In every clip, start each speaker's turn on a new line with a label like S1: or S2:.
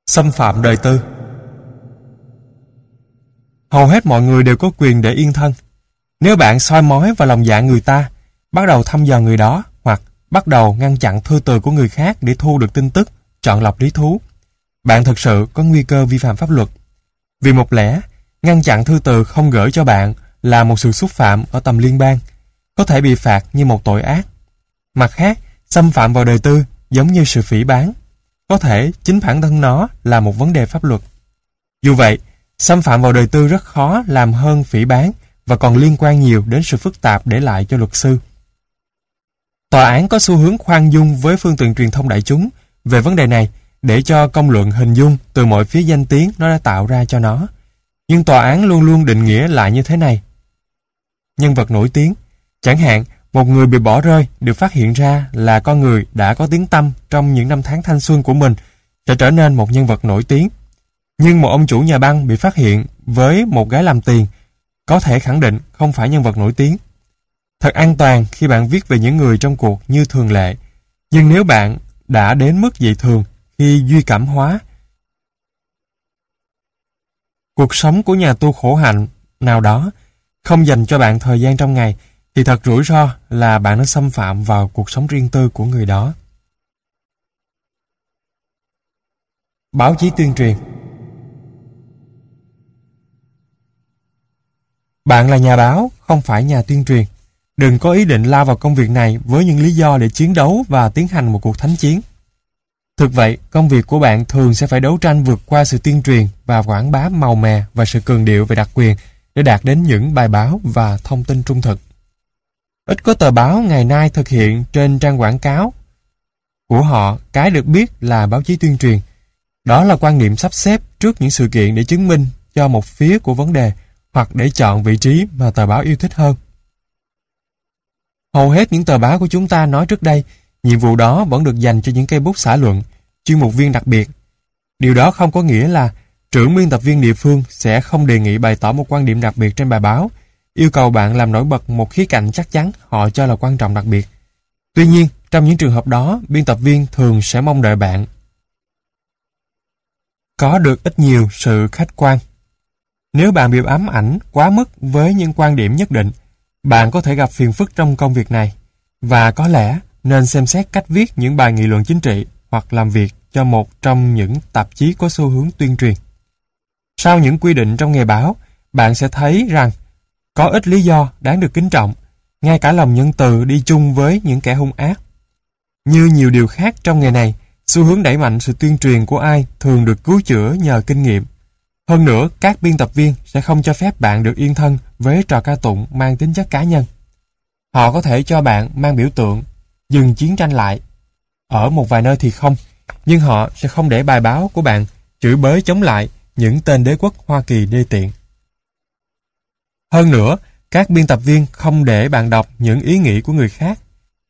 S1: Xâm phạm đời tư. Hầu hết mọi người đều có quyền để yên thân. Nếu bạn soi mói vào lòng dạ người ta, bắt đầu thăm dò người đó, hoặc bắt đầu ngăn chặn thư từ của người khác để thu được tin tức, chọn lọc lý thú, bạn thực sự có nguy cơ vi phạm pháp luật. Vì một lẽ, ngăn chặn thư từ không gửi cho bạn là một sự xúc phạm ở tầm liên bang, có thể bị phạt như một tội ác. Mặt khác, xâm phạm vào đời tư giống như sự phỉ báng, có thể chính bản thân nó là một vấn đề pháp luật. Dù vậy, xâm phạm vào đời tư rất khó làm hơn phỉ báng và còn liên quan nhiều đến sự phức tạp để lại cho luật sư. Tòa án có xu hướng khoan dung với phương tiện truyền thông đại chúng về vấn đề này để cho công luận hình dung từ mọi phía danh tiếng nó đã tạo ra cho nó. Nhưng tòa án luôn luôn định nghĩa lại như thế này. Nhân vật nổi tiếng, chẳng hạn một người bị bỏ rơi được phát hiện ra là con người đã có tiếng tăm trong những năm tháng thanh xuân của mình, sẽ trở nên một nhân vật nổi tiếng. Nhưng một ông chủ nhà băng bị phát hiện với một gái làm tiền, có thể khẳng định không phải nhân vật nổi tiếng. Thật an toàn khi bạn viết về những người trong cuộc như thường lệ, nhưng nếu bạn đã đến mức dị thường khi duy cảm hóa cuộc sống của nhà tu khổ hạnh nào đó, không dành cho bạn thời gian trong ngày, thì thật rủi ro là bạn đã xâm phạm vào cuộc sống riêng tư của người đó. Báo chí tuyên truyền. Bạn là nhà báo, không phải nhà tuyên truyền. Đừng có ý định lao vào công việc này với những lý do để chiến đấu và tiến hành một cuộc thánh chiến. Thực vậy, công việc của bạn thường sẽ phải đấu tranh vượt qua sự tuyên truyền và quảng bá màu mè và sự cường điệu về đặc quyền để đạt đến những bài báo và thông tin trung thực. Ít có tờ báo ngày nay thực hiện trên trang quảng cáo của họ cái được biết là báo chí tuyên truyền. Đó là quan niệm sắp xếp trước những sự kiện để chứng minh cho một phía của vấn đề hoặc để chọn vị trí mà tờ báo yêu thích hơn. Hầu hết những tờ báo của chúng ta nói trước đây, nhiệm vụ đó vẫn được dành cho những cây bút xã luận, chuyên mục viên đặc biệt. Điều đó không có nghĩa là trưởng biên tập viên địa phương sẽ không đề nghị bày tỏ một quan điểm đặc biệt trên bài báo, yêu cầu bạn làm nổi bật một khía cạnh chắc chắn họ cho là quan trọng đặc biệt. Tuy nhiên, trong những trường hợp đó, biên tập viên thường sẽ mong đợi bạn có được ít nhiều sự khách quan. Nếu bạn bị ám ảnh quá mức với những quan điểm nhất định, bạn có thể gặp phiền phức trong công việc này, và có lẽ nên xem xét cách viết những bài nghị luận chính trị hoặc làm việc cho một trong những tạp chí có xu hướng tuyên truyền. Sau những quy định trong nghề báo, bạn sẽ thấy rằng có ít lý do đáng được kính trọng, ngay cả lòng nhân từ đi chung với những kẻ hung ác. Như nhiều điều khác trong nghề này, xu hướng đẩy mạnh sự tuyên truyền của ai thường được cứu chữa nhờ kinh nghiệm. Hơn nữa, các biên tập viên sẽ không cho phép bạn được yên thân với trò ca tụng mang tính chất cá nhân. Họ có thể cho bạn mang biểu tượng dừng chiến tranh lại. Ở một vài nơi thì không, nhưng họ sẽ không để bài báo của bạn chửi bới chống lại những tên đế quốc Hoa Kỳ đê tiện. Hơn nữa, các biên tập viên không để bạn đọc những ý nghĩ của người khác.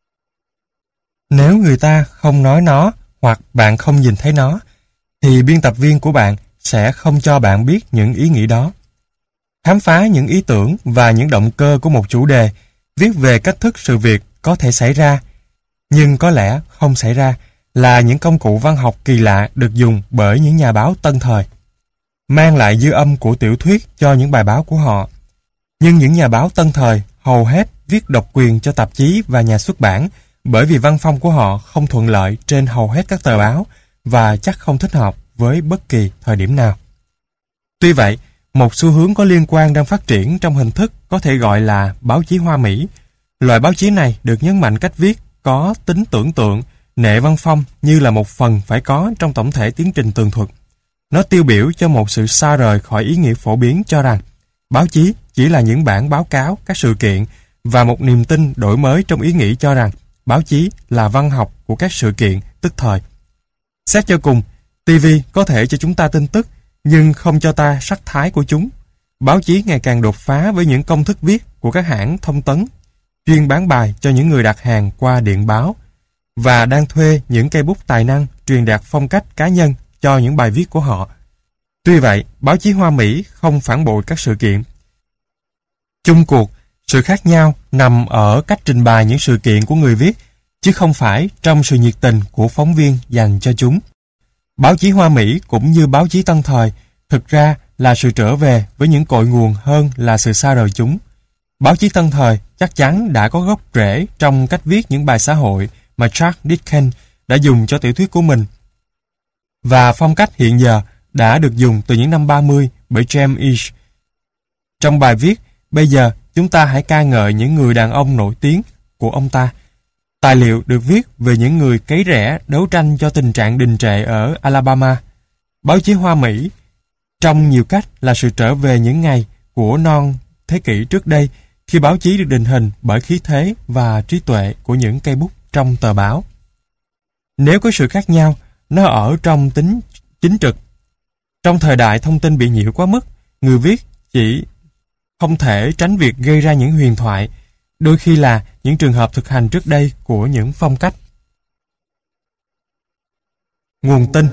S1: Nếu người ta không nói nó hoặc bạn không nhìn thấy nó, thì biên tập viên của bạn sẽ không cho bạn biết những ý nghĩ đó. Khám phá những ý tưởng và những động cơ của một chủ đề, viết về cách thức sự việc có thể xảy ra, nhưng có lẽ không xảy ra, là những công cụ văn học kỳ lạ được dùng bởi những nhà báo tân thời, mang lại dư âm của tiểu thuyết cho những bài báo của họ. Nhưng những nhà báo tân thời hầu hết viết độc quyền cho tạp chí và nhà xuất bản, bởi vì văn phong của họ không thuận lợi trên hầu hết các tờ báo và chắc không thích hợp với bất kỳ thời điểm nào. Tuy vậy, một xu hướng có liên quan đang phát triển trong hình thức có thể gọi là báo chí Hoa Mỹ. Loại báo chí này được nhấn mạnh cách viết có tính tưởng tượng, nệ văn phong như là một phần phải có trong tổng thể tiến trình tường thuật. Nó tiêu biểu cho một sự xa rời khỏi ý nghĩa phổ biến cho rằng báo chí chỉ là những bản báo cáo các sự kiện, và một niềm tin đổi mới trong ý nghĩ cho rằng báo chí là văn học của các sự kiện tức thời. Xét cho cùng, TV có thể cho chúng ta tin tức, nhưng không cho ta sắc thái của chúng. Báo chí ngày càng đột phá với những công thức viết của các hãng thông tấn, chuyên bán bài cho những người đặt hàng qua điện báo, và đang thuê những cây bút tài năng truyền đạt phong cách cá nhân cho những bài viết của họ. Tuy vậy, báo chí Hoa Mỹ không phản bội các sự kiện. Chung cuộc, sự khác nhau nằm ở cách trình bày những sự kiện của người viết, chứ không phải trong sự nhiệt tình của phóng viên dành cho chúng. Báo chí Hoa Mỹ cũng như báo chí tân thời thực ra là sự trở về với những cội nguồn hơn là sự xa rời chúng. Báo chí tân thời chắc chắn đã có gốc rễ trong cách viết những bài xã hội mà Charles Dickens đã dùng cho tiểu thuyết của mình. Và phong cách hiện giờ đã được dùng từ những năm 30 bởi James Each. Trong bài viết, bây giờ chúng ta hãy ca ngợi những người đàn ông nổi tiếng của ông ta. Tài liệu được viết về những người cấy rẽ đấu tranh cho tình trạng đình trệ ở Alabama. Báo chí Hoa Mỹ trong nhiều cách là sự trở về những ngày của non thế kỷ trước đây, khi báo chí được định hình bởi khí thế và trí tuệ của những cây bút trong tờ báo. Nếu có sự khác nhau, nó ở trong tính chính trực. Trong thời đại thông tin bị nhiễu quá mức, người viết chỉ không thể tránh việc gây ra những huyền thoại, đôi khi là những trường hợp thực hành trước đây của những phong cách. Nguồn tin.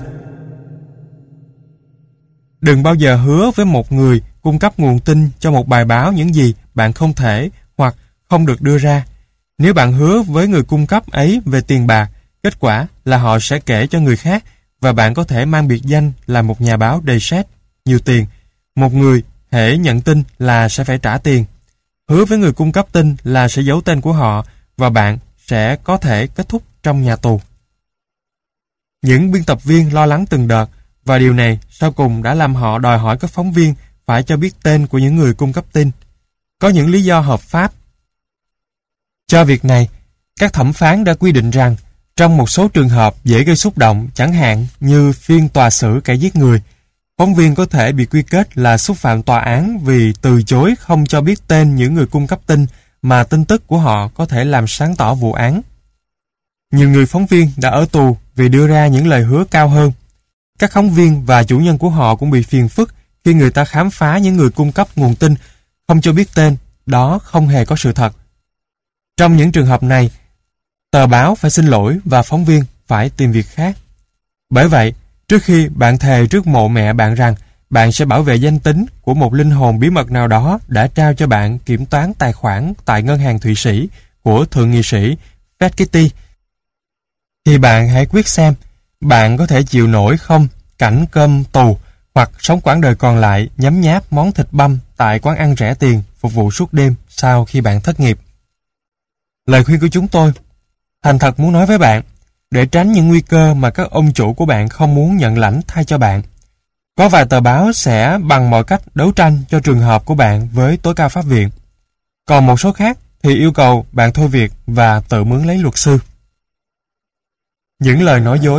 S1: Đừng bao giờ hứa với một người cung cấp nguồn tin cho một bài báo những gì bạn không thể hoặc không được đưa ra. Nếu bạn hứa với người cung cấp ấy về tiền bạc, kết quả là họ sẽ kể cho người khác và bạn có thể mang biệt danh là một nhà báo đầy sét, nhiều tiền. Một người hễ nhận tin là sẽ phải trả tiền. Hứa với người cung cấp tin là sẽ giấu tên của họ và bạn sẽ có thể kết thúc trong nhà tù. Những biên tập viên lo lắng từng đợt và điều này sau cùng đã làm họ đòi hỏi các phóng viên phải cho biết tên của những người cung cấp tin. Có những lý do hợp pháp cho việc này. Các thẩm phán đã quy định rằng trong một số trường hợp dễ gây xúc động, chẳng hạn như phiên tòa xử kẻ giết người, phóng viên có thể bị quy kết là xúc phạm tòa án vì từ chối không cho biết tên những người cung cấp tin mà tin tức của họ có thể làm sáng tỏ vụ án. Nhiều người phóng viên đã ở tù vì đưa ra những lời hứa cao hơn. Các phóng viên và chủ nhân của họ cũng bị phiền phức khi người ta khám phá những người cung cấp nguồn tin không cho biết tên, đó không hề có sự thật. Trong những trường hợp này, tờ báo phải xin lỗi và phóng viên phải tìm việc khác. Bởi vậy, trước khi bạn thề trước mộ mẹ bạn rằng bạn sẽ bảo vệ danh tính của một linh hồn bí mật nào đó đã trao cho bạn kiểm toán tài khoản tại ngân hàng Thụy Sĩ của thượng nghị sĩ Fred Kitty, thì bạn hãy quyết xem bạn có thể chịu nổi không cảnh cơm tù hoặc sống quãng đời còn lại nhấm nháp món thịt băm tại quán ăn rẻ tiền phục vụ suốt đêm sau khi bạn thất nghiệp. Lời khuyên của chúng tôi, thành thật muốn nói với bạn, để tránh những nguy cơ mà các ông chủ của bạn không muốn nhận lãnh thay cho bạn. Có vài tờ báo sẽ bằng mọi cách đấu tranh cho trường hợp của bạn với tối cao pháp viện. Còn một số khác thì yêu cầu bạn thôi việc và tự mướn lấy luật sư. Những lời nói dối.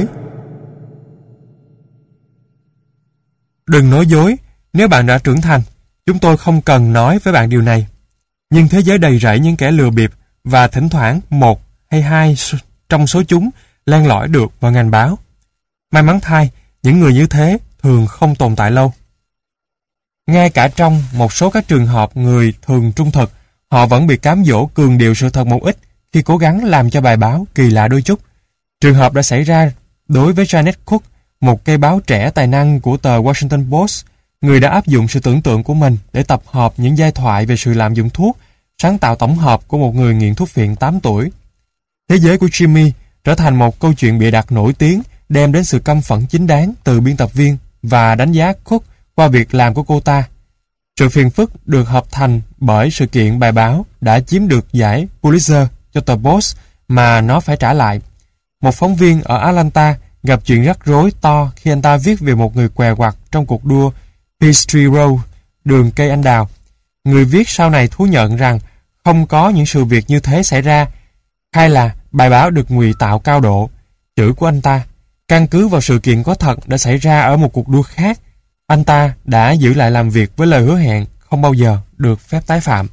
S1: Đừng nói dối. Nếu bạn đã trưởng thành, chúng tôi không cần nói với bạn điều này. Nhưng thế giới đầy rẫy những kẻ lừa bịp và thỉnh thoảng một hay hai trong số chúng len lỏi được vào ngành báo. May mắn thay, những người như thế thường không tồn tại lâu. Ngay cả trong một số các trường hợp người thường trung thực, họ vẫn bị cám dỗ cường điệu sự thật một ít khi cố gắng làm cho bài báo kỳ lạ đôi chút. Trường hợp đã xảy ra đối với Janet Cook, một cây báo trẻ tài năng của tờ Washington Post, người đã áp dụng sự tưởng tượng của mình để tập hợp những giai thoại về sự lạm dụng thuốc, sáng tạo tổng hợp của một người nghiện thuốc phiện 8 tuổi. Thế giới của Jimmy trở thành một câu chuyện bịa đặt nổi tiếng, đem đến sự căm phẫn chính đáng từ biên tập viên và đánh giá Cook qua việc làm của cô ta. Sự phiền phức được hợp thành bởi sự kiện bài báo đã chiếm được giải Pulitzer cho tờ Post mà nó phải trả lại. Một phóng viên ở Atlanta gặp chuyện rắc rối to khi anh ta viết về một người què quặt trong cuộc đua Peachtree Road, đường cây anh đào. Người viết sau này thú nhận rằng không có những sự việc như thế xảy ra, hay là bài báo được ngụy tạo cao độ. Chữ của anh ta, căn cứ vào sự kiện có thật đã xảy ra ở một cuộc đua khác, anh ta đã giữ lại làm việc với lời hứa hẹn không bao giờ được phép tái phạm.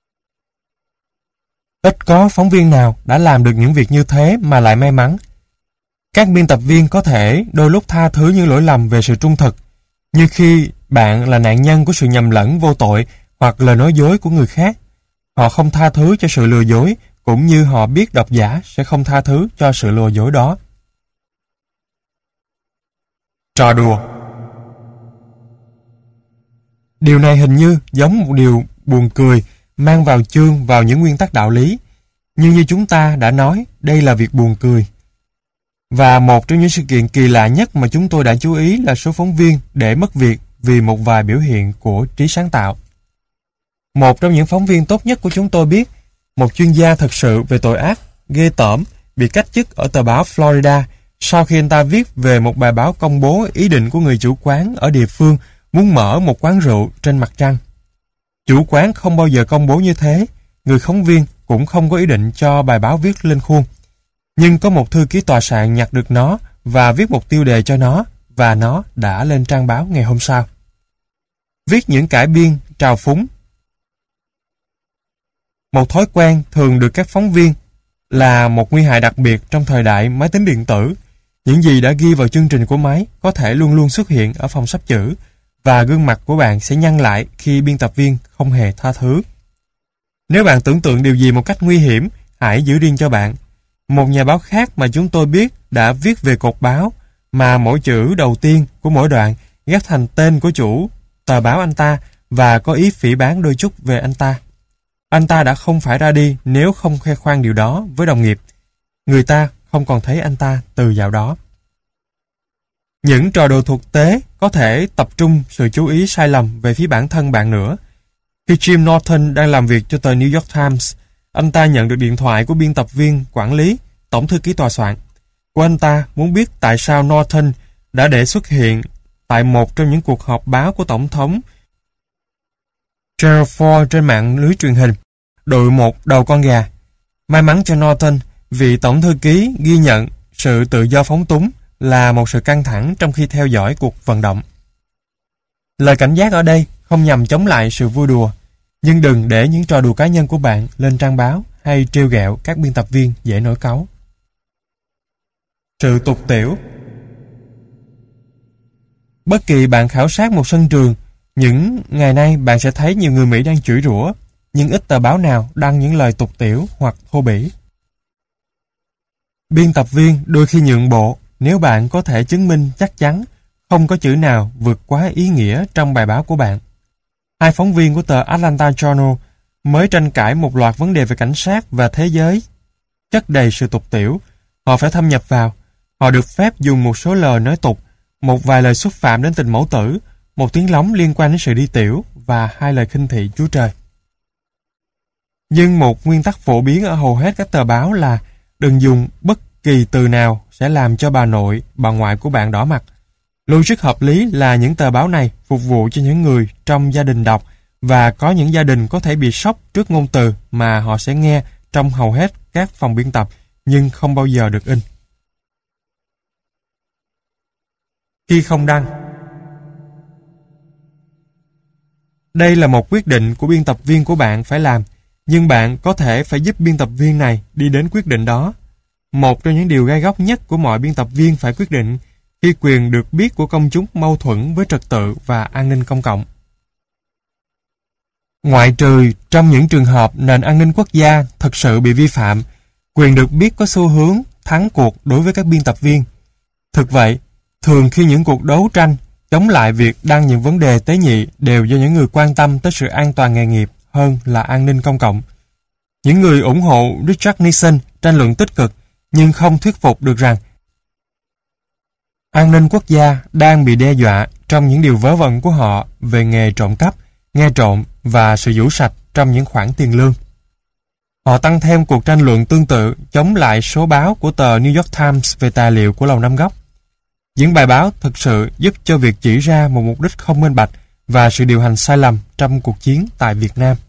S1: Ít có phóng viên nào đã làm được những việc như thế mà lại may mắn. Các biên tập viên có thể đôi lúc tha thứ những lỗi lầm về sự trung thực, như khi bạn là nạn nhân của sự nhầm lẫn vô tội hoặc lời nói dối của người khác. Họ không tha thứ cho sự lừa dối, cũng như họ biết độc giả sẽ không tha thứ cho sự lừa dối đó. Trò đùa. Điều này hình như giống một điều buồn cười mang vào chương vào những nguyên tắc đạo lý. Nhưng như chúng ta đã nói, đây là việc buồn cười. Và một trong những sự kiện kỳ lạ nhất mà chúng tôi đã chú ý là số phóng viên để mất việc vì một vài biểu hiện của trí sáng tạo. Một trong những phóng viên tốt nhất của chúng tôi biết, một chuyên gia thật sự về tội ác, ghê tởm, bị cách chức ở tờ báo Florida sau khi anh ta viết về một bài báo công bố ý định của người chủ quán ở địa phương muốn mở một quán rượu trên mặt trăng. Chủ quán không bao giờ công bố như thế, người phóng viên cũng không có ý định cho bài báo viết lên khuôn. Nhưng có một thư ký tòa soạn nhặt được nó và viết một tiêu đề cho nó, và nó đã lên trang báo ngày hôm sau. Viết những cải biên, trào phúng. Một thói quen thường được các phóng viên là một nguy hại đặc biệt trong thời đại máy tính điện tử. Những gì đã ghi vào chương trình của máy có thể luôn luôn xuất hiện ở phòng sắp chữ, và gương mặt của bạn sẽ nhăn lại khi biên tập viên không hề tha thứ. Nếu bạn tưởng tượng điều gì một cách nguy hiểm, hãy giữ riêng cho bạn. Một nhà báo khác mà chúng tôi biết đã viết về cột báo mà mỗi chữ đầu tiên của mỗi đoạn ghép thành tên của chủ tờ báo anh ta và có ý phỉ báng đôi chút về anh ta. Anh ta đã không phải ra đi nếu không khoe khoang điều đó với đồng nghiệp. Người ta không còn thấy anh ta từ dạo đó. Những trò đùa thực tế có thể tập trung sự chú ý sai lầm về phía bản thân bạn nữa. Khi Jim Norton đang làm việc cho tờ New York Times, anh ta nhận được điện thoại của biên tập viên quản lý, tổng thư ký tòa soạn của anh ta muốn biết tại sao Norton đã để xuất hiện tại một trong những cuộc họp báo của Tổng thống Gerald Ford trên mạng lưới truyền hình, đội một đầu con gà. May mắn cho Norton, vì tổng thư ký ghi nhận sự tự do phóng túng là một sự căng thẳng trong khi theo dõi cuộc vận động. Lời cảnh giác ở đây không nhằm chống lại sự vui đùa, nhưng đừng để những trò đùa cá nhân của bạn lên trang báo hay trêu ghẹo các biên tập viên dễ nổi cáu. Sự tục tĩu. Bất kỳ bạn khảo sát một sân trường, những ngày nay bạn sẽ thấy nhiều người Mỹ đang chửi rủa, nhưng ít tờ báo nào đăng những lời tục tĩu hoặc thô bỉ. Biên tập viên đôi khi nhượng bộ nếu bạn có thể chứng minh chắc chắn không có chữ nào vượt quá ý nghĩa trong bài báo của bạn. Hai phóng viên của tờ Atlanta Journal mới tranh cãi một loạt vấn đề về cảnh sát và thế giới chất đầy sự tục tĩu. Họ phải thâm nhập vào. Họ được phép dùng một số lời nói tục, một vài lời xúc phạm đến tình mẫu tử, một tiếng lóng liên quan đến sự đi tiểu và hai lời khinh thị Chúa Trời. Nhưng một nguyên tắc phổ biến ở hầu hết các tờ báo là đừng dùng bất kỳ từ nào sẽ làm cho bà nội, bà ngoại của bạn đỏ mặt. Logic hợp lý là những tờ báo này phục vụ cho những người trong gia đình đọc, và có những gia đình có thể bị sốc trước ngôn từ mà họ sẽ nghe trong hầu hết các phòng biên tập nhưng không bao giờ được in. Khi không đăng. Đây là một quyết định của biên tập viên của bạn phải làm, nhưng bạn có thể phải giúp biên tập viên này đi đến quyết định đó. Một trong những điều gai góc nhất của mọi biên tập viên phải quyết định khi quyền được biết của công chúng mâu thuẫn với trật tự và an ninh công cộng. Ngoại trừ trong những trường hợp nền an ninh quốc gia thật sự bị vi phạm, quyền được biết có xu hướng thắng cuộc đối với các biên tập viên. Thực vậy, thường khi những cuộc đấu tranh chống lại việc đăng những vấn đề tế nhị đều do những người quan tâm tới sự an toàn nghề nghiệp hơn là an ninh công cộng. Những người ủng hộ Richard Nixon tranh luận tích cực nhưng không thuyết phục được rằng an ninh quốc gia đang bị đe dọa trong những điều vớ vẩn của họ về nghề trộm cắp, nghe trộm và sự vũ sạch trong những khoản tiền lương. Họ tăng thêm cuộc tranh luận tương tự chống lại số báo của tờ New York Times về tài liệu của Lầu Năm Góc. Những bài báo thực sự giúp cho việc chỉ ra một mục đích không minh bạch và sự điều hành sai lầm trong cuộc chiến tại Việt Nam.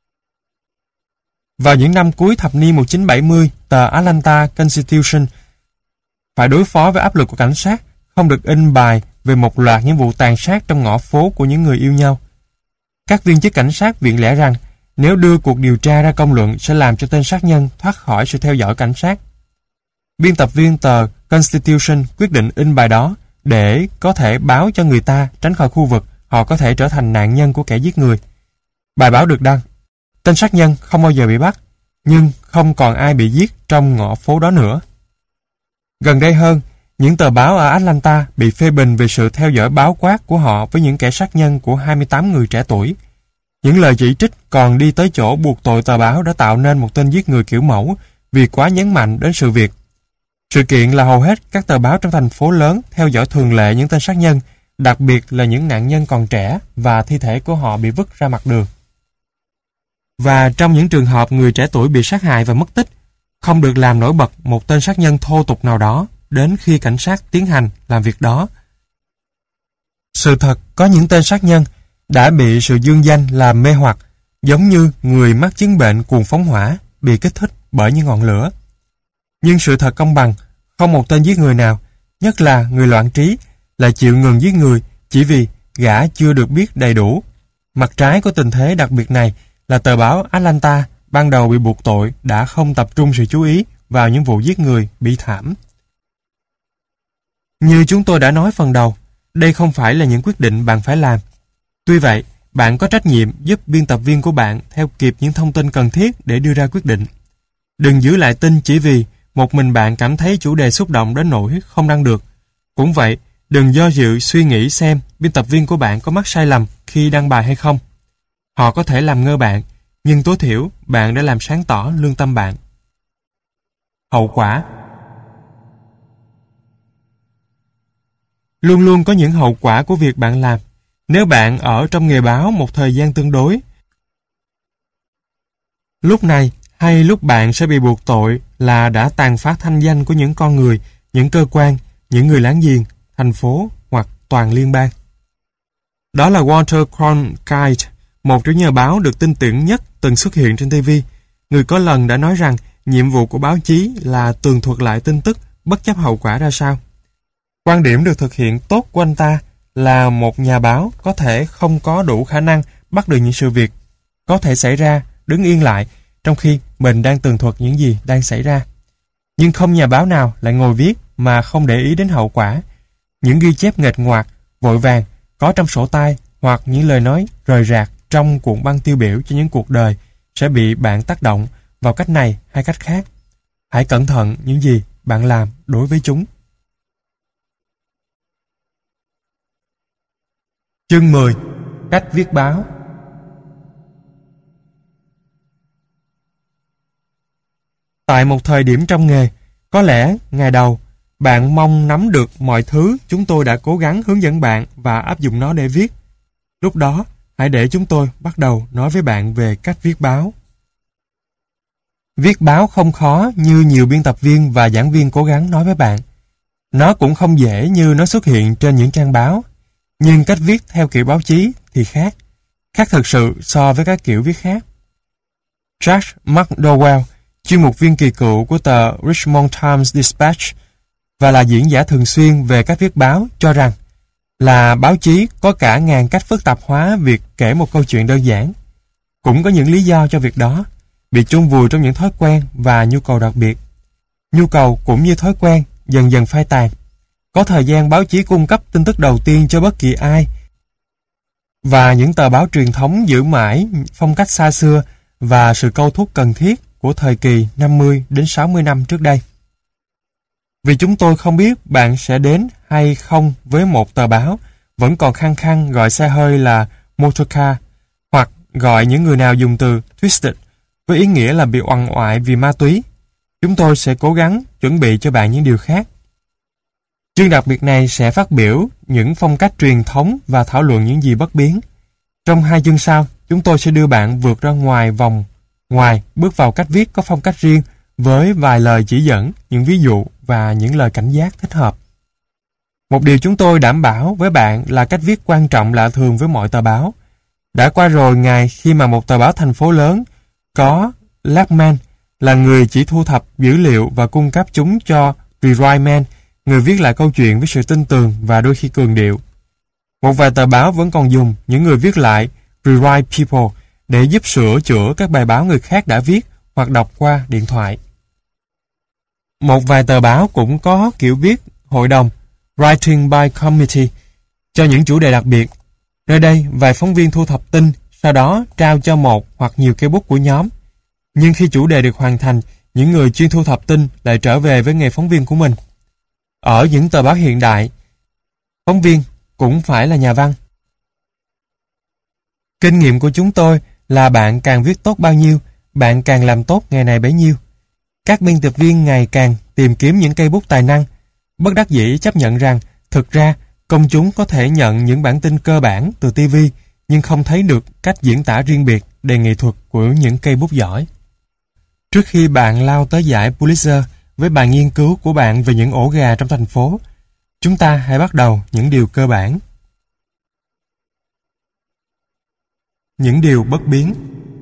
S1: Vào những năm cuối thập niên 1970, tờ Atlanta Constitution phải đối phó với áp lực của cảnh sát không được in bài về một loạt những vụ tàn sát trong ngõ phố của những người yêu nhau. Các viên chức cảnh sát viện lẽ rằng nếu đưa cuộc điều tra ra công luận sẽ làm cho tên sát nhân thoát khỏi sự theo dõi cảnh sát. Biên tập viên tờ Constitution quyết định in bài đó để có thể báo cho người ta tránh khỏi khu vực họ có thể trở thành nạn nhân của kẻ giết người. Bài báo được đăng. Tên sát nhân không bao giờ bị bắt, nhưng không còn ai bị giết trong ngõ phố đó nữa. Gần đây hơn, những tờ báo ở Atlanta bị phê bình về sự theo dõi báo quát của họ với những kẻ sát nhân của 28 người trẻ tuổi. Những lời chỉ trích còn đi tới chỗ buộc tội tờ báo đã tạo nên một tên giết người kiểu mẫu vì quá nhấn mạnh đến sự việc. Sự kiện là hầu hết các tờ báo trong thành phố lớn theo dõi thường lệ những tên sát nhân, đặc biệt là những nạn nhân còn trẻ và thi thể của họ bị vứt ra mặt đường. Và trong những trường hợp người trẻ tuổi bị sát hại và mất tích, không được làm nổi bật một tên sát nhân thô tục nào đó đến khi cảnh sát tiến hành làm việc đó. Sự thật, có những tên sát nhân đã bị sự dương danh làm mê hoặc, giống như người mắc chứng bệnh cuồng phóng hỏa bị kích thích bởi những ngọn lửa. Nhưng sự thật công bằng, không một tên giết người nào, nhất là người loạn trí, lại chịu ngừng giết người chỉ vì gã chưa được biết đầy đủ. Mặt trái của tình thế đặc biệt này là tờ báo Atlanta ban đầu bị buộc tội đã không tập trung sự chú ý vào những vụ giết người bi thảm. Như chúng tôi đã nói phần đầu, đây không phải là những quyết định bạn phải làm. Tuy vậy, bạn có trách nhiệm giúp biên tập viên của bạn theo kịp những thông tin cần thiết để đưa ra quyết định. Đừng giữ lại tin chỉ vì một mình bạn cảm thấy chủ đề xúc động đến nỗi không đăng được. Cũng vậy, đừng do dự suy nghĩ xem biên tập viên của bạn có mắc sai lầm khi đăng bài hay không. Họ có thể làm ngơ bạn, nhưng tối thiểu bạn đã làm sáng tỏ lương tâm bạn. Hậu quả. Luôn luôn có những hậu quả của việc bạn làm. Nếu bạn ở trong nghề báo một thời gian tương đối, lúc này hay lúc bạn sẽ bị buộc tội là đã tàn phá thanh danh của những con người, những cơ quan, những người láng giềng, thành phố hoặc toàn liên bang. Đó là Walter Cronkite, một chủ nhà báo được tin tưởng nhất từng xuất hiện trên TV. Người có lần đã nói rằng nhiệm vụ của báo chí là tường thuật lại tin tức bất chấp hậu quả ra sao. Quan điểm được thực hiện tốt của anh ta là một nhà báo có thể không có đủ khả năng bắt được những sự việc có thể xảy ra, đứng yên lại trong khi mình đang tường thuật những gì đang xảy ra. Nhưng không nhà báo nào lại ngồi viết mà không để ý đến hậu quả. Những ghi chép nghịch ngoạc, vội vàng, có trong sổ tay hoặc những lời nói rời rạc trong cuộn băng tiêu biểu cho những cuộc đời sẽ bị bạn tác động vào cách này hay cách khác. Hãy cẩn thận những gì bạn làm đối với chúng. Chương 10. Cách viết báo. Tại một thời điểm trong nghề, có lẽ ngày đầu, bạn mong nắm được mọi thứ chúng tôi đã cố gắng hướng dẫn bạn và áp dụng nó để viết. Lúc đó, hãy để chúng tôi bắt đầu nói với bạn về cách viết báo. Viết báo không khó như nhiều biên tập viên và giảng viên cố gắng nói với bạn. Nó cũng không dễ như nó xuất hiện trên những trang báo. Nhưng cách viết theo kiểu báo chí thì khác. Khác thực sự so với các kiểu viết khác. George McDowell, chuyên mục viên kỳ cựu của tờ Richmond Times-Dispatch và là diễn giả thường xuyên về cách viết báo, cho rằng là báo chí có cả ngàn cách phức tạp hóa việc kể một câu chuyện đơn giản. Cũng có những lý do cho việc đó, bị chôn vùi trong những thói quen và nhu cầu đặc biệt. Nhu cầu cũng như thói quen dần dần phai tàn. Có thời gian báo chí cung cấp tin tức đầu tiên cho bất kỳ ai, và những tờ báo truyền thống giữ mãi phong cách xa xưa và sự câu thúc cần thiết của thời kỳ 50 đến 60 năm trước đây. Vì chúng tôi không biết bạn sẽ đến hay không với một tờ báo vẫn còn khăng khăng gọi xe hơi là motorcar, hoặc gọi những người nào dùng từ twisted với ý nghĩa là bị oằn oại vì ma túy. Chúng tôi sẽ cố gắng chuẩn bị cho bạn những điều khác. Chương đặc biệt này sẽ phát biểu những phong cách truyền thống và thảo luận những gì bất biến. Trong 2 chương sau, chúng tôi sẽ đưa bạn vượt ra ngoài vòng ngoài, bước vào cách viết có phong cách riêng với vài lời chỉ dẫn, những ví dụ và những lời cảnh giác thích hợp. Một điều chúng tôi đảm bảo với bạn là cách viết quan trọng lạ thường với mọi tờ báo. Đã qua rồi ngày khi mà một tờ báo thành phố lớn có Lachman là người chỉ thu thập dữ liệu và cung cấp chúng cho Rewrite Man, người viết lại câu chuyện với sự tin tường và đôi khi cường điệu. Một vài tờ báo vẫn còn dùng những người viết lại Rewrite People để giúp sửa chữa các bài báo người khác đã viết hoặc đọc qua điện thoại. Một vài tờ báo cũng có kiểu viết hội đồng Writing by Committee cho những chủ đề đặc biệt. Nơi đây, vài phóng viên thu thập tin, sau đó trao cho một hoặc nhiều cây bút của nhóm. Nhưng khi chủ đề được hoàn thành, những người chuyên thu thập tin lại trở về với nghề phóng viên của mình. Ở những tờ báo hiện đại, phóng viên cũng phải là nhà văn. Kinh nghiệm của chúng tôi là bạn càng viết tốt bao nhiêu, bạn càng làm tốt nghề này bấy nhiêu. Các biên tập viên ngày càng tìm kiếm những cây bút tài năng, bất đắc dĩ chấp nhận rằng thực ra công chúng có thể nhận những bản tin cơ bản từ TV nhưng không thấy được cách diễn tả riêng biệt đầy nghệ thuật của những cây bút giỏi. Trước khi bạn lao tới giải Pulitzer với bài nghiên cứu của bạn về những ổ gà trong thành phố, chúng ta hãy bắt đầu những điều cơ bản. Những điều bất biến.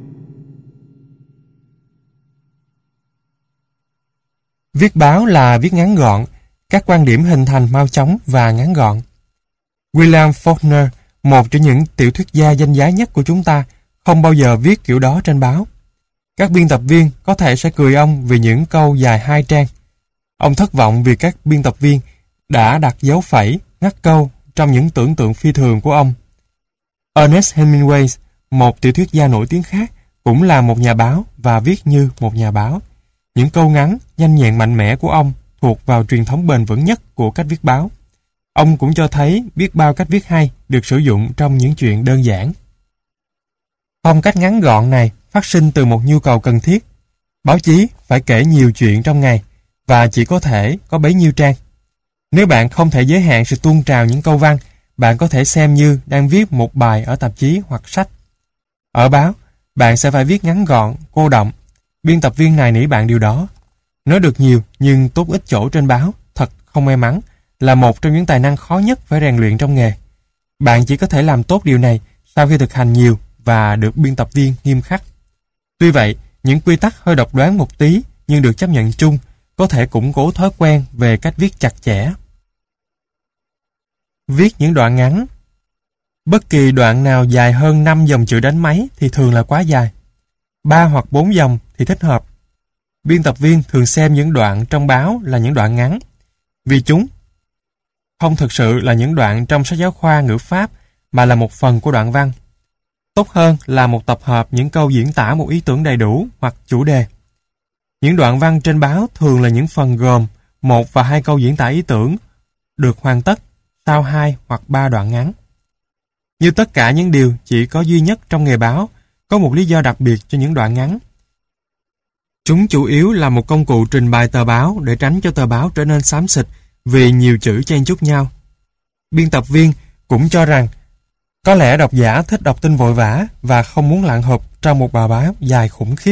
S1: Viết báo là viết ngắn gọn, các quan điểm hình thành mau chóng và ngắn gọn. William Faulkner, một trong những tiểu thuyết gia danh giá nhất của chúng ta, không bao giờ viết kiểu đó trên báo. Các biên tập viên có thể sẽ cười ông vì những câu dài 2 trang. Ông thất vọng vì các biên tập viên đã đặt dấu phẩy, ngắt câu trong những tưởng tượng phi thường của ông. Ernest Hemingway, một tiểu thuyết gia nổi tiếng khác, cũng là một nhà báo và viết như một nhà báo. Những câu ngắn, nhanh nhẹn mạnh mẽ của ông thuộc vào truyền thống bền vững nhất của cách viết báo. Ông cũng cho thấy biết bao cách viết hay được sử dụng trong những chuyện đơn giản. Phong cách ngắn gọn này phát sinh từ một nhu cầu cần thiết. Báo chí phải kể nhiều chuyện trong ngày và chỉ có thể có bấy nhiêu trang. Nếu bạn không thể giới hạn sự tuôn trào những câu văn, bạn có thể xem như đang viết một bài ở tạp chí hoặc sách. Ở báo, bạn sẽ phải viết ngắn gọn, cô đọng. Biên tập viên nài nỉ bạn điều đó. Nói được nhiều nhưng tốt ít chỗ trên báo, thật không may mắn, là một trong những tài năng khó nhất phải rèn luyện trong nghề. Bạn chỉ có thể làm tốt điều này sau khi thực hành nhiều và được biên tập viên nghiêm khắc. Tuy vậy, những quy tắc hơi độc đoán một tí nhưng được chấp nhận chung có thể củng cố thói quen về cách viết chặt chẽ. Viết những đoạn ngắn. Bất kỳ đoạn nào dài hơn 5 dòng chữ đánh máy thì thường là quá dài. 3 hoặc 4 dòng thì thích hợp. Biên tập viên thường xem những đoạn trong báo là những đoạn ngắn, vì chúng không thực sự là những đoạn trong sách giáo khoa ngữ pháp mà là một phần của đoạn văn. Tốt hơn là một tập hợp những câu diễn tả một ý tưởng đầy đủ hoặc chủ đề. Những đoạn văn trên báo thường là những phần gồm 1 và 2 câu diễn tả ý tưởng, được hoàn tất sau 2 hoặc 3 đoạn ngắn. Như tất cả những điều chỉ có duy nhất trong nghề báo, có một lý do đặc biệt cho những đoạn ngắn. Chúng chủ yếu là một công cụ trình bày tờ báo để tránh cho tờ báo trở nên xám xịt vì nhiều chữ chen chúc nhau. Biên tập viên cũng cho rằng có lẽ độc giả thích đọc tin vội vã và không muốn lạng hộp trong một bài báo dài khủng khiếp.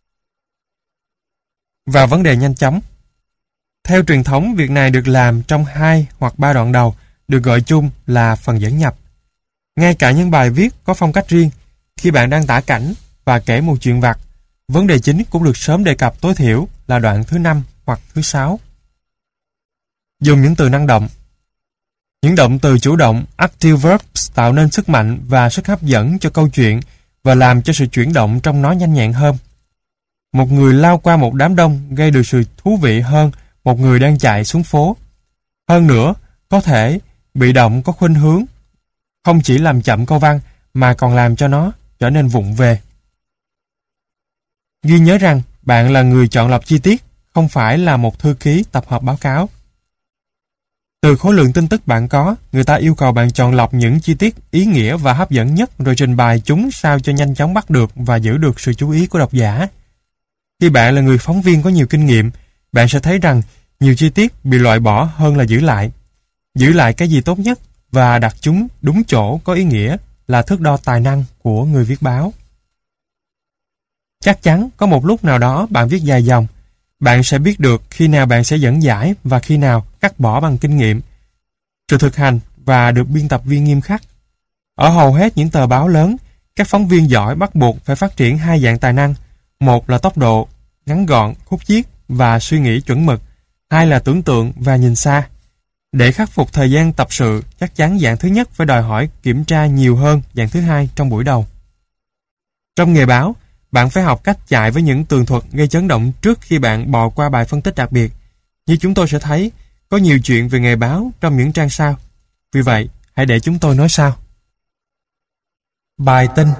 S1: Và vấn đề nhanh chóng. Theo truyền thống, việc này được làm trong 2 hoặc 3 đoạn đầu, được gọi chung là phần dẫn nhập. Ngay cả những bài viết có phong cách riêng, khi bạn đang tả cảnh và kể một chuyện vặt, vấn đề chính cũng được sớm đề cập tối thiểu là đoạn thứ 5 hoặc thứ 6. Dùng những từ năng động. Những động từ chủ động, active verbs, tạo nên sức mạnh và sức hấp dẫn cho câu chuyện và làm cho sự chuyển động trong nó nhanh nhẹn hơn. Một người lao qua một đám đông gây được sự thú vị hơn một người đang chạy xuống phố. Hơn nữa, có thể bị động có khuynh hướng không chỉ làm chậm câu văn mà còn làm cho nó trở nên vụng về. Ghi nhớ rằng bạn là người chọn lọc chi tiết, không phải là một thư ký tập hợp báo cáo. Từ khối lượng tin tức bạn có, người ta yêu cầu bạn chọn lọc những chi tiết ý nghĩa và hấp dẫn nhất rồi trình bày chúng sao cho nhanh chóng bắt được và giữ được sự chú ý của độc giả. Khi bạn là người phóng viên có nhiều kinh nghiệm, bạn sẽ thấy rằng nhiều chi tiết bị loại bỏ hơn là giữ lại. Giữ lại cái gì tốt nhất và đặt chúng đúng chỗ có ý nghĩa là thước đo tài năng của người viết báo. Chắc chắn có một lúc nào đó bạn viết dài dòng. Bạn sẽ biết được khi nào bạn sẽ dẫn giải và khi nào cắt bỏ bằng kinh nghiệm, sự thực hành và được biên tập viên nghiêm khắc. Ở hầu hết những tờ báo lớn, các phóng viên giỏi bắt buộc phải phát triển 2 dạng tài năng. Một là tốc độ, ngắn gọn, khúc chiết và suy nghĩ chuẩn mực. 2 là tưởng tượng và nhìn xa. Để khắc phục thời gian tập sự, chắc chắn dạng thứ nhất phải đòi hỏi kiểm tra nhiều hơn dạng thứ 2 trong buổi đầu. Trong nghề báo, bạn phải học cách chạy với những tường thuật gây chấn động trước khi bạn bò qua bài phân tích đặc biệt. Như chúng tôi sẽ thấy, có nhiều chuyện về nghề báo trong những trang sau. Vì vậy, hãy để chúng tôi nói sau. Bài tin.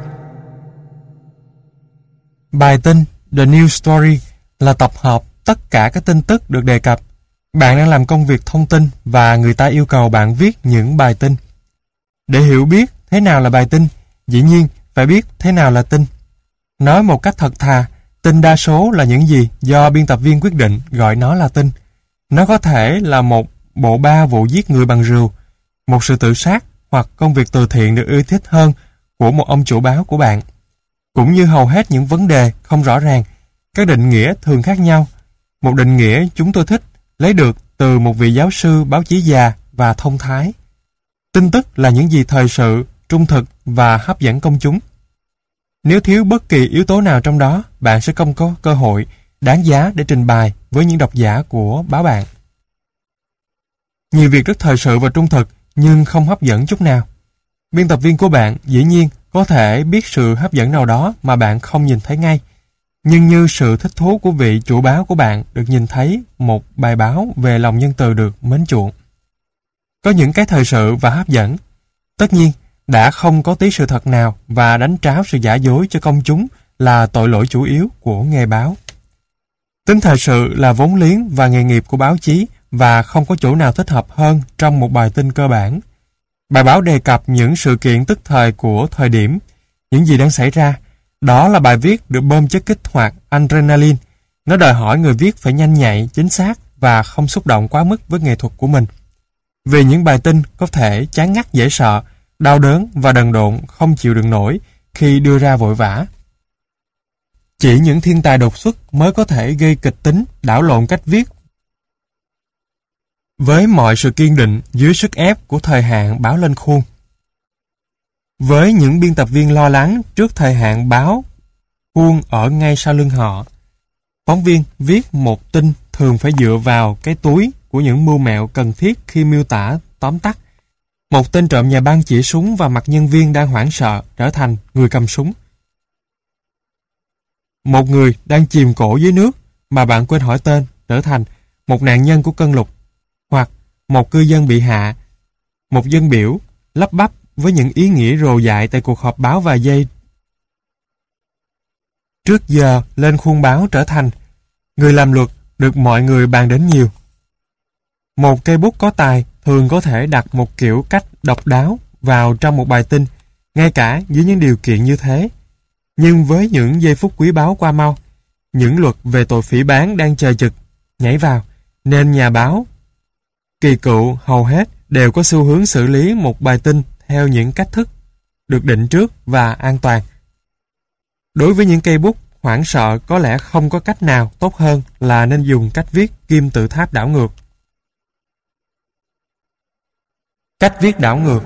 S1: Bài tin, The News Story, là tập hợp tất cả các tin tức được đề cập. Bạn đang làm công việc thông tin và người ta yêu cầu bạn viết những bài tin. Để hiểu biết thế nào là bài tin, dĩ nhiên phải biết thế nào là tin. Nói một cách thật thà, tin đa số là những gì do biên tập viên quyết định gọi nó là tin. Nó có thể là một bộ ba vụ giết người bằng rượu, một sự tự sát hoặc công việc từ thiện được yêu thích hơn của một ông chủ báo của bạn. Cũng như hầu hết những vấn đề không rõ ràng, các định nghĩa thường khác nhau. Một định nghĩa chúng tôi thích lấy được từ một vị giáo sư báo chí già và thông thái. Tin tức là những gì thời sự, trung thực và hấp dẫn công chúng. Nếu thiếu bất kỳ yếu tố nào trong đó, bạn sẽ không có cơ hội đáng giá để trình bày với những độc giả của báo bạn. Nhiều việc rất thời sự và trung thực nhưng không hấp dẫn chút nào. Biên tập viên của bạn dĩ nhiên có thể biết sự hấp dẫn nào đó mà bạn không nhìn thấy ngay. Nhưng như sự thích thú của vị chủ báo của bạn được nhìn thấy một bài báo về lòng nhân từ được mến chuộng. Có những cái thời sự và hấp dẫn. Tất nhiên, đã không có tí sự thật nào và đánh tráo sự giả dối cho công chúng là tội lỗi chủ yếu của nghề báo. Tính thời sự là vốn liếng và nghề nghiệp của báo chí và không có chỗ nào thích hợp hơn trong một bài tin cơ bản. Bài báo đề cập những sự kiện tức thời của thời điểm, những gì đang xảy ra. Đó là bài viết được bơm chất kích hoạt adrenaline. Nó đòi hỏi người viết phải nhanh nhạy, chính xác và không xúc động quá mức với nghệ thuật của mình. Vì những bài tin có thể chán ngắt dễ sợ, đau đớn và đần độn không chịu đựng nổi khi đưa ra vội vã. Chỉ những thiên tài đột xuất mới có thể gây kịch tính, đảo lộn cách viết. Với mọi sự kiên định dưới sức ép của thời hạn báo lên khuôn. Với những biên tập viên lo lắng trước thời hạn báo khuôn ở ngay sau lưng họ, phóng viên viết một tin thường phải dựa vào cái túi của những mưu mẹo cần thiết khi miêu tả tóm tắt. Một tên trộm nhà băng chỉ súng vào mặt nhân viên đang hoảng sợ trở thành người cầm súng. Một người đang chìm cổ dưới nước mà bạn quên hỏi tên trở thành một nạn nhân của cơn lục, hoặc một cư dân bị hạ, một dân biểu lắp bắp với những ý nghĩa rồ dại tại cuộc họp báo vài giây trước giờ lên khuôn báo trở thành người làm luật được mọi người bàn đến nhiều. Một cây bút có tài thường có thể đặt một kiểu cách độc đáo vào trong một bài tin, ngay cả dưới những điều kiện như thế. Nhưng với những giây phút quý báu qua mau, những luật về tội phỉ báng đang chờ chực nhảy vào, nên nhà báo kỳ cựu hầu hết đều có xu hướng xử lý một bài tin theo những cách thức được định trước và an toàn. Đối với những cây bút hoảng sợ, có lẽ không có cách nào tốt hơn là nên dùng cách viết kim tự tháp đảo ngược. Cách viết đảo ngược.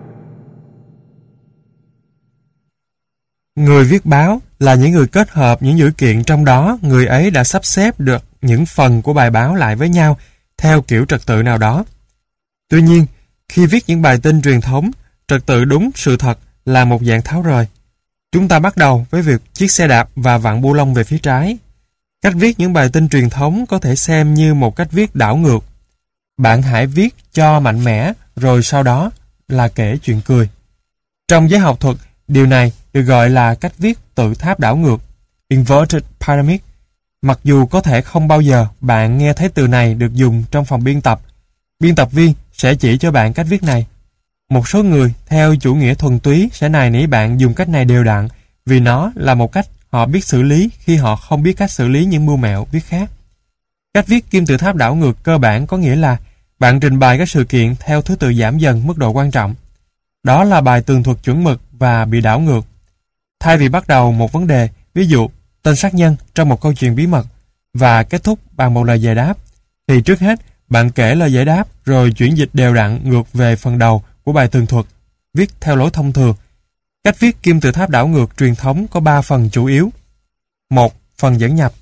S1: Người viết báo là những người kết hợp những dữ kiện trong đó người ấy đã sắp xếp được những phần của bài báo lại với nhau theo kiểu trật tự nào đó. Tuy nhiên, khi viết những bài tin truyền thống, trật tự đúng sự thật là một dạng tháo rời. Chúng ta bắt đầu với việc chiếc xe đạp và vặn bu lông về phía trái. Cách viết những bài tin truyền thống có thể xem như một cách viết đảo ngược. Bạn hãy viết cho mạnh mẽ, rồi sau đó là kể chuyện cười. Trong giới học thuật, điều này được gọi là cách viết tự tháp đảo ngược, inverted pyramid. Mặc dù có thể không bao giờ bạn nghe thấy từ này được dùng trong phòng biên tập, biên tập viên sẽ chỉ cho bạn cách viết này. Một số người theo chủ nghĩa thuần túy sẽ nài nỉ bạn dùng cách này đều đặn vì nó là một cách họ biết xử lý khi họ không biết cách xử lý những mưu mẹo viết khác. Cách viết kim tự tháp đảo ngược cơ bản có nghĩa là bạn trình bày các sự kiện theo thứ tự giảm dần mức độ quan trọng. Đó là bài tường thuật chuẩn mực và bị đảo ngược. Thay vì bắt đầu một vấn đề, ví dụ tên sát nhân trong một câu chuyện bí mật và kết thúc bằng một lời giải đáp, thì trước hết bạn kể lời giải đáp rồi chuyển dịch đều đặn ngược về phần đầu của bài tường thuật, viết theo lối thông thường. Cách viết kim tự tháp đảo ngược truyền thống có 3 phần chủ yếu. 1. Phần dẫn nhập.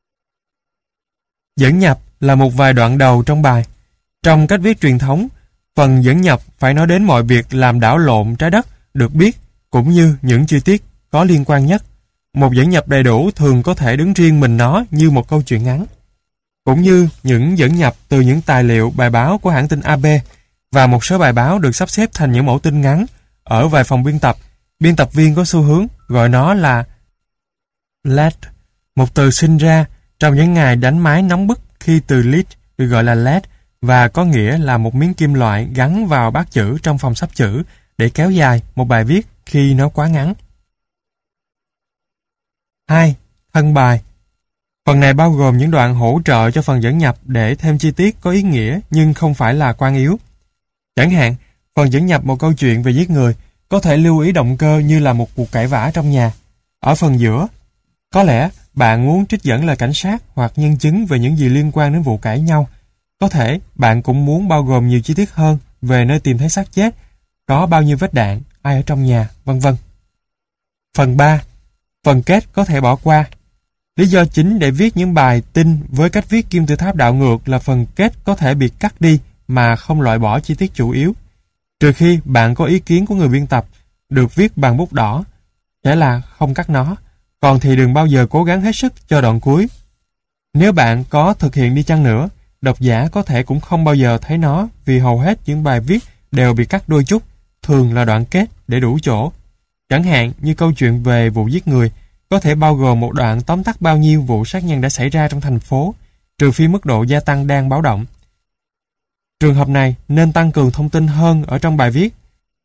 S1: Dẫn nhập là một vài đoạn đầu trong bài. Trong cách viết truyền thống, phần dẫn nhập phải nói đến mọi việc làm đảo lộn trái đất được biết, cũng như những chi tiết có liên quan nhất. Một dẫn nhập đầy đủ thường có thể đứng riêng mình nó như một câu chuyện ngắn. Cũng như những dẫn nhập từ những tài liệu bài báo của hãng tin AB, và một số bài báo được sắp xếp thành những mẫu tin ngắn ở vài phòng biên tập viên có xu hướng gọi nó là lead, một từ sinh ra trong những ngày đánh máy nóng bức khi từ lead được gọi là lead và có nghĩa là một miếng kim loại gắn vào bát chữ trong phòng sắp chữ để kéo dài một bài viết khi nó quá ngắn. 2. Thân bài. Phần này bao gồm những đoạn hỗ trợ cho phần dẫn nhập để thêm chi tiết có ý nghĩa nhưng không phải là quan yếu. Chẳng hạn, phần dẫn nhập một câu chuyện về giết người có thể lưu ý động cơ như là một cuộc cãi vã trong nhà. Ở phần giữa, có lẽ bạn muốn trích dẫn lời cảnh sát hoặc nhân chứng về những gì liên quan đến vụ cãi nhau. Có thể bạn cũng muốn bao gồm nhiều chi tiết hơn về nơi tìm thấy xác chết, có bao nhiêu vết đạn, ai ở trong nhà, vân vân. Phần 3. Phần kết có thể bỏ qua. Lý do chính để viết những bài tin với cách viết kim tự tháp đảo ngược là phần kết có thể bị cắt đi mà không loại bỏ chi tiết chủ yếu. Trừ khi bạn có ý kiến của người biên tập, được viết bằng bút đỏ, sẽ là không cắt nó, còn thì đừng bao giờ cố gắng hết sức cho đoạn cuối. Nếu bạn có thực hiện đi chăng nữa, độc giả có thể cũng không bao giờ thấy nó vì hầu hết những bài viết đều bị cắt đôi chút, thường là đoạn kết để đủ chỗ. Chẳng hạn như câu chuyện về vụ giết người, có thể bao gồm một đoạn tóm tắt bao nhiêu vụ sát nhân đã xảy ra trong thành phố, trừ phi mức độ gia tăng đang báo động. Trường hợp này nên tăng cường thông tin hơn ở trong bài viết.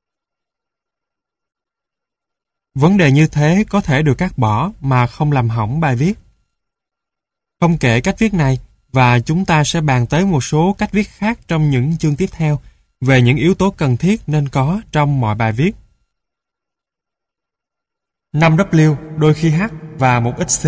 S1: Vấn đề như thế có thể được cắt bỏ mà không làm hỏng bài viết. Không kể cách viết này, và chúng ta sẽ bàn tới một số cách viết khác trong những chương tiếp theo về những yếu tố cần thiết nên có trong mọi bài viết. 5W, đôi khi H và một ít C.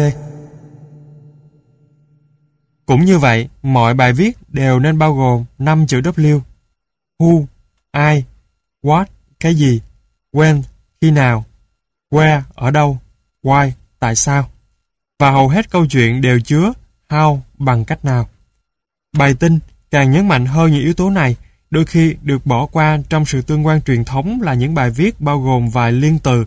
S1: Cũng như vậy, mọi bài viết đều nên bao gồm 5 chữ W: who, ai, what, cái gì, when, khi nào, where, ở đâu, why, tại sao. Và hầu hết câu chuyện đều chứa how, bằng cách nào. Bài tin càng nhấn mạnh hơn những yếu tố này, đôi khi được bỏ qua trong sự tương quan truyền thống là những bài viết bao gồm vài liên từ.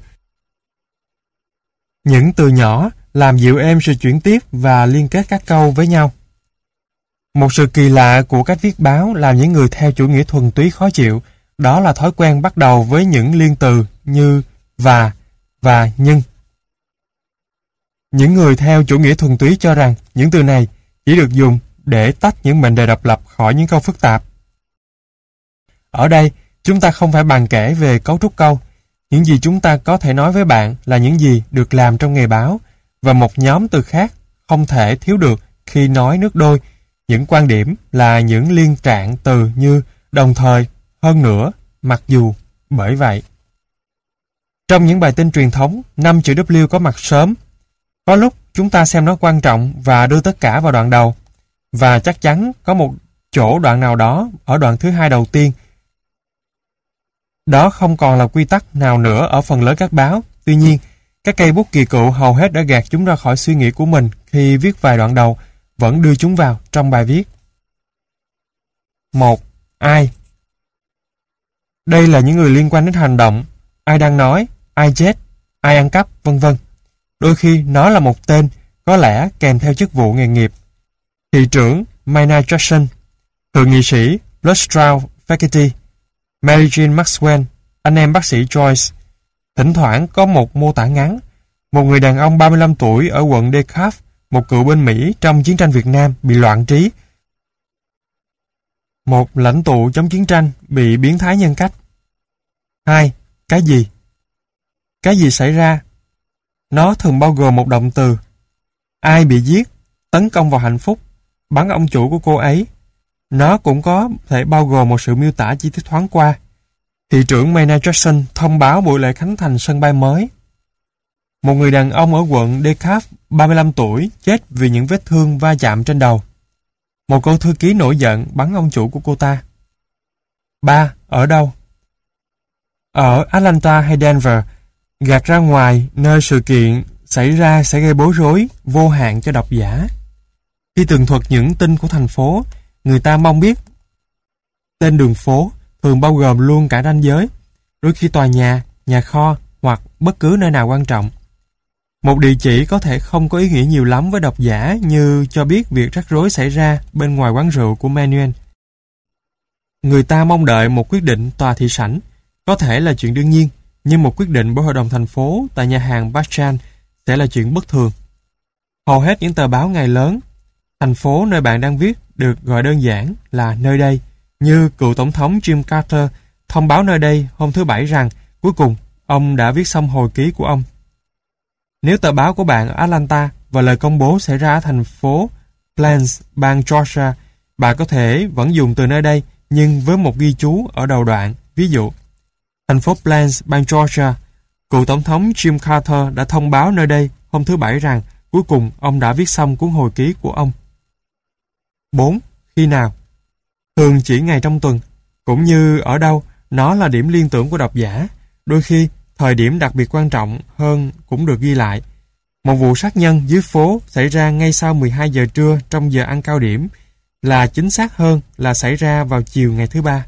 S1: Những từ nhỏ làm dịu êm sự chuyển tiếp và liên kết các câu với nhau. Một sự kỳ lạ của cách viết báo làm những người theo chủ nghĩa thuần túy khó chịu, đó là thói quen bắt đầu với những liên từ như và nhưng. Những người theo chủ nghĩa thuần túy cho rằng những từ này chỉ được dùng để tách những mệnh đề độc lập khỏi những câu phức tạp. Ở đây, chúng ta không phải bàn kể về cấu trúc câu. Những gì chúng ta có thể nói với bạn là những gì được làm trong nghề báo, và một nhóm từ khác không thể thiếu được khi nói nước đôi. Những quan điểm là những liên trạng từ như đồng thời, hơn nữa, mặc dù, bởi vậy. Trong những bài tin truyền thống, 5 chữ W có mặt sớm. Có lúc chúng ta xem nó quan trọng và đưa tất cả vào đoạn đầu. Và chắc chắn có một chỗ đoạn nào đó ở đoạn thứ hai đầu tiên. Đó không còn là quy tắc nào nữa ở phần lớn các báo. Tuy nhiên, các cây bút kỳ cựu hầu hết đã gạt chúng ra khỏi suy nghĩ của mình khi viết vài đoạn đầu, vẫn đưa chúng vào trong bài viết. 1. Ai? Đây là những người liên quan đến hành động, ai đang nói, ai chết, ai ăn cắp, vân vân. Đôi khi nó là một tên, có lẽ kèm theo chức vụ nghề nghiệp. Thị trưởng Maynard Jackson, thượng nghị sĩ Bloodstrauss Faculty, Mary Jean Maxwell, anh em bác sĩ Joyce. Thỉnh thoảng có một mô tả ngắn, một người đàn ông 35 tuổi ở quận DeKalb, một cựu binh Mỹ trong chiến tranh Việt Nam bị loạn trí. Một lãnh tụ chống chiến tranh bị biến thái nhân cách. 2. Cái gì? Cái gì xảy ra? Nó thường bao gồm một động từ. Ai bị giết, tấn công vào hạnh phúc, bắn ông chủ của cô ấy. Nó cũng có thể bao gồm một sự miêu tả chi tiết thoáng qua. Thị trưởng Maynard Jackson thông báo buổi lễ khánh thành sân bay mới. Một người đàn ông ở quận DeKalb, 35 tuổi, chết vì những vết thương va chạm trên đầu. Một cô thư ký nổi giận bắn ông chủ của cô ta. 3. Ở đâu? Ở Atlanta hay Denver, gạt ra ngoài nơi sự kiện xảy ra sẽ gây bối rối vô hạn cho độc giả. Khi tường thuật những tin của thành phố, người ta mong biết tên đường phố thường bao gồm luôn cả ranh giới, đôi khi tòa nhà, nhà kho hoặc bất cứ nơi nào quan trọng. Một địa chỉ có thể không có ý nghĩa nhiều lắm với độc giả như cho biết việc rắc rối xảy ra bên ngoài quán rượu của Manuel. Người ta mong đợi một quyết định tòa thị sảnh, có thể là chuyện đương nhiên, nhưng một quyết định bởi hội đồng thành phố tại nhà hàng Bachan sẽ là chuyện bất thường. Hầu hết những tờ báo ngày lớn, thành phố nơi bạn đang viết được gọi đơn giản là nơi đây, như cựu tổng thống Jim Carter thông báo nơi đây hôm thứ Bảy rằng cuối cùng ông đã viết xong hồi ký của ông. Nếu tờ báo của bạn ở Atlanta và lời công bố xảy ra ở thành phố Plains, bang Georgia, bạn có thể vẫn dùng từ nơi đây nhưng với một ghi chú ở đầu đoạn. Ví dụ, thành phố Plains, bang Georgia, cựu tổng thống Jim Carter đã thông báo nơi đây hôm thứ Bảy rằng cuối cùng ông đã viết xong cuốn hồi ký của ông. 4. Khi nào? Thường chỉ ngày trong tuần. Cũng như ở đâu, nó là điểm liên tưởng của độc giả. Đôi khi, thời điểm đặc biệt quan trọng hơn cũng được ghi lại. Một vụ sát nhân dưới phố xảy ra ngay sau 12 giờ trưa trong giờ ăn cao điểm, là chính xác hơn là xảy ra vào chiều ngày thứ Ba.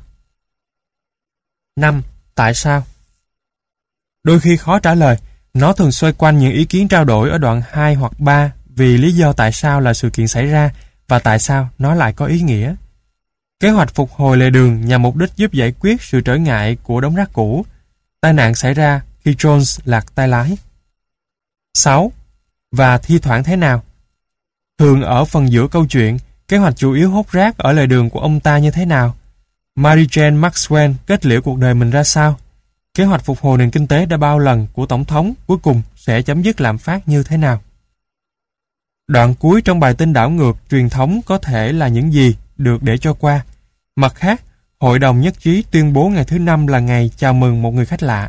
S1: 5. Tại sao? Đôi khi khó trả lời, nó thường xoay quanh những ý kiến trao đổi ở đoạn 2 hoặc 3 vì lý do tại sao là sự kiện xảy ra và tại sao nó lại có ý nghĩa. Kế hoạch phục hồi lề đường nhằm mục đích giúp giải quyết sự trở ngại của đống rác cũ. Tai nạn xảy ra khi Jones lạc tay lái. 6. Và thi thoảng thế nào? Thường ở phần giữa câu chuyện, kế hoạch chủ yếu hút rác ở lề đường của ông ta như thế nào? Mary Jane Maxwell kết liễu cuộc đời mình ra sao? Kế hoạch phục hồi nền kinh tế đã bao lần của Tổng thống cuối cùng sẽ chấm dứt lạm phát như thế nào? Đoạn cuối trong bài tin đảo ngược truyền thống có thể là những gì được để cho qua. Mặt khác, hội đồng nhất trí tuyên bố ngày thứ Năm là ngày chào mừng một người khách lạ.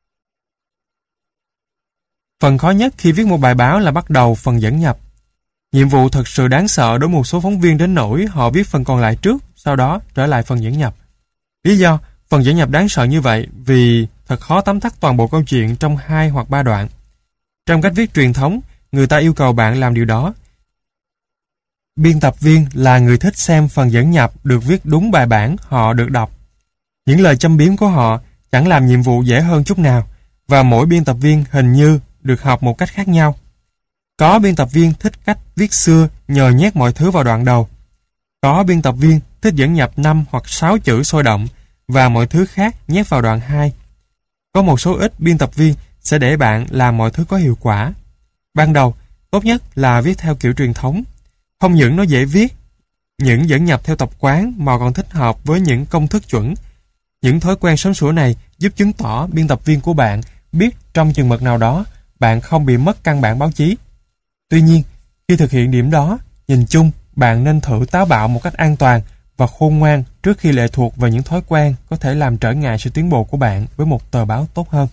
S1: Phần khó nhất khi viết một bài báo là bắt đầu phần dẫn nhập. Nhiệm vụ thật sự đáng sợ đối một số phóng viên đến nỗi họ viết phần còn lại trước, sau đó trở lại phần dẫn nhập. Lý do phần dẫn nhập đáng sợ như vậy vì thật khó tóm tắt toàn bộ câu chuyện trong 2 hoặc 3 đoạn. Trong cách viết truyền thống, người ta yêu cầu bạn làm điều đó. Biên tập viên là người thích xem phần dẫn nhập được viết đúng bài bản họ được đọc. Những lời châm biếm của họ chẳng làm nhiệm vụ dễ hơn chút nào, và mỗi biên tập viên hình như được học một cách khác nhau. Có biên tập viên thích cách viết xưa nhờ nhét mọi thứ vào đoạn đầu. Có biên tập viên thích dẫn nhập 5 hoặc 6 chữ sôi động và mọi thứ khác nhét vào đoạn 2. Có một số ít biên tập viên sẽ để bạn làm mọi thứ có hiệu quả. Ban đầu, tốt nhất là viết theo kiểu truyền thống. Không những nó dễ viết, những dẫn nhập theo tập quán mà còn thích hợp với những công thức chuẩn. Những thói quen sớm sủa này giúp chứng tỏ biên tập viên của bạn biết trong chừng mực nào đó bạn không bị mất căn bản báo chí. Tuy nhiên, khi thực hiện điểm đó, nhìn chung bạn nên thử táo bạo một cách an toàn và khôn ngoan trước khi lệ thuộc vào những thói quen có thể làm trở ngại sự tiến bộ của bạn với một tờ báo tốt hơn.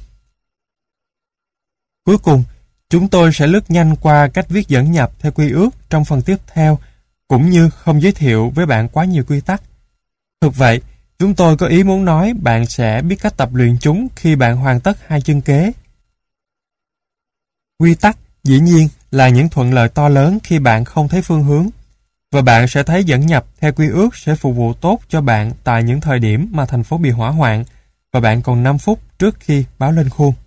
S1: Cuối cùng, chúng tôi sẽ lướt nhanh qua cách viết dẫn nhập theo quy ước trong phần tiếp theo, cũng như không giới thiệu với bạn quá nhiều quy tắc. Thực vậy, chúng tôi có ý muốn nói bạn sẽ biết cách tập luyện chúng khi bạn hoàn tất 2 chương kế. Quy tắc, dĩ nhiên, là những thuận lợi to lớn khi bạn không thấy phương hướng, và bạn sẽ thấy dẫn nhập theo quy ước sẽ phục vụ tốt cho bạn tại những thời điểm mà thành phố bị hỏa hoạn, và bạn còn 5 phút trước khi báo lên khuôn.